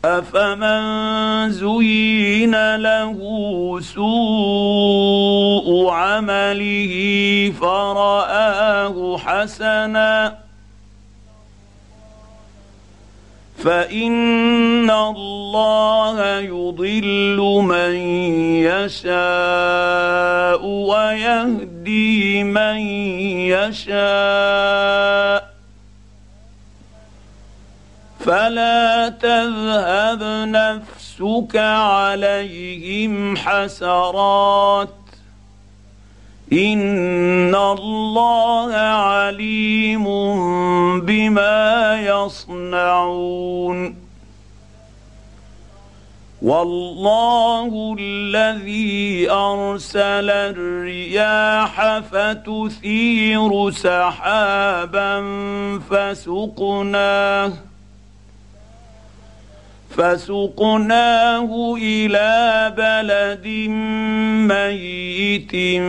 أفمن زين له سوء عمله فرآه حسنا فإن الله يضل من يشاء ويهدي من يشاء فلا تذهب نفسك عليهم حسرات إن الله عليم بما يصنعون والله الذي أرسل الرياح فتثير سحابا فسقناه إلى بلد ميت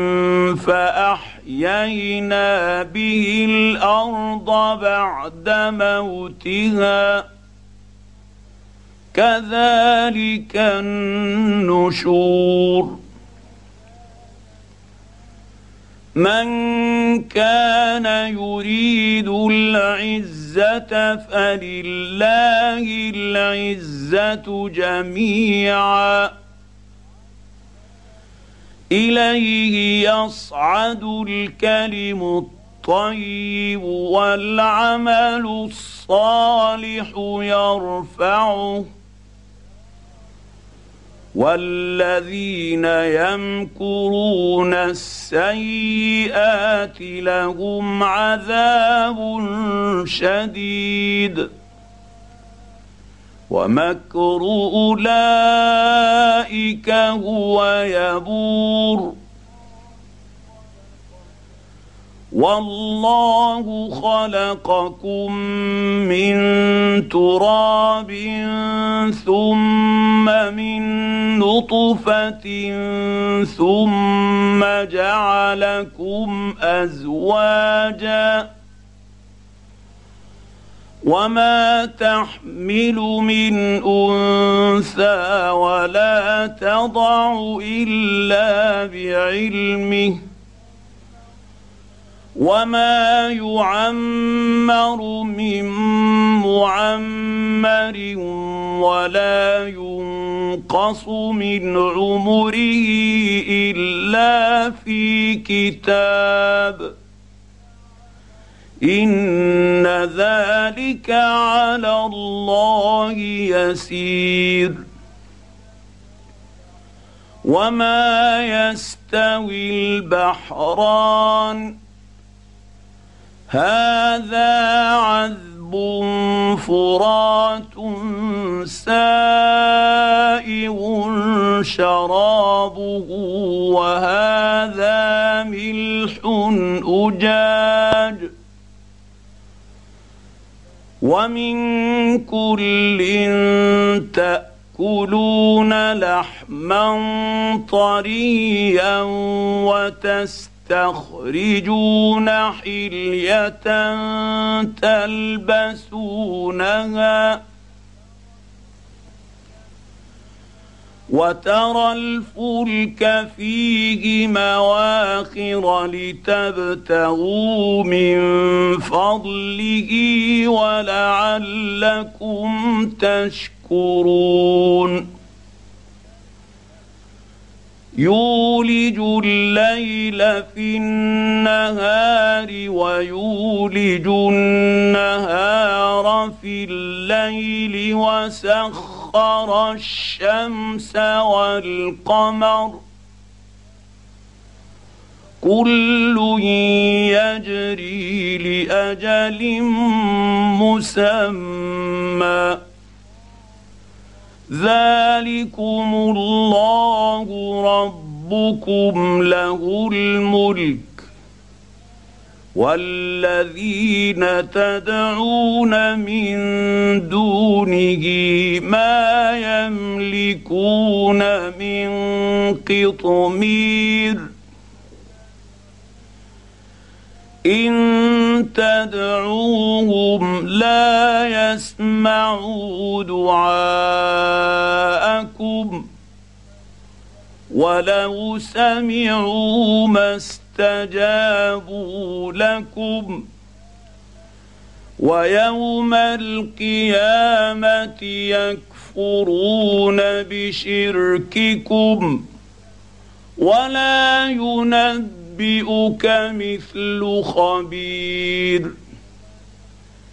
فأحيينا به الأرض بعد موتها كذلك النشور من كان يريد العزة فلله العزة جميعا إليه يصعد الكلم الطيب والعمل الصالح يرفعه والذين يمكرون السيئات لهم عذاب شديد ومكر أولئك هو يبور والله خلقكم من تراب ثم من نطفة ثم جعلكم أزواجا وما تحمل من أنثى ولا تضع إلا بعلمه وما يعمر من معمر ولا ينقص من عمره إلا في كتاب إن ذلك على الله يسير وما يستوي البحران هذا عذب فرات سائغ شرابه وهذا ملح أجاج ومن كل تأكلون لحما طريا تخرجون حلية تلبسونها وترى الفلك فيه مواخر لتبتغوا من فضله ولعلكم تشكرون يولج الليل في النهار ويولج النهار في الليل وسخر الشمس والقمر كل يجري لأجل مسمى ذلكم الله ربكم له الملك والذين تدعون من دونه ما يملكون من قطمير إن تدعوهم لا يسمعوا دعاءكم ولو سمعوا ما استجابوا لكم ويوم القيامة يكفرون بشرككم ولا ينبئك مثل خبير.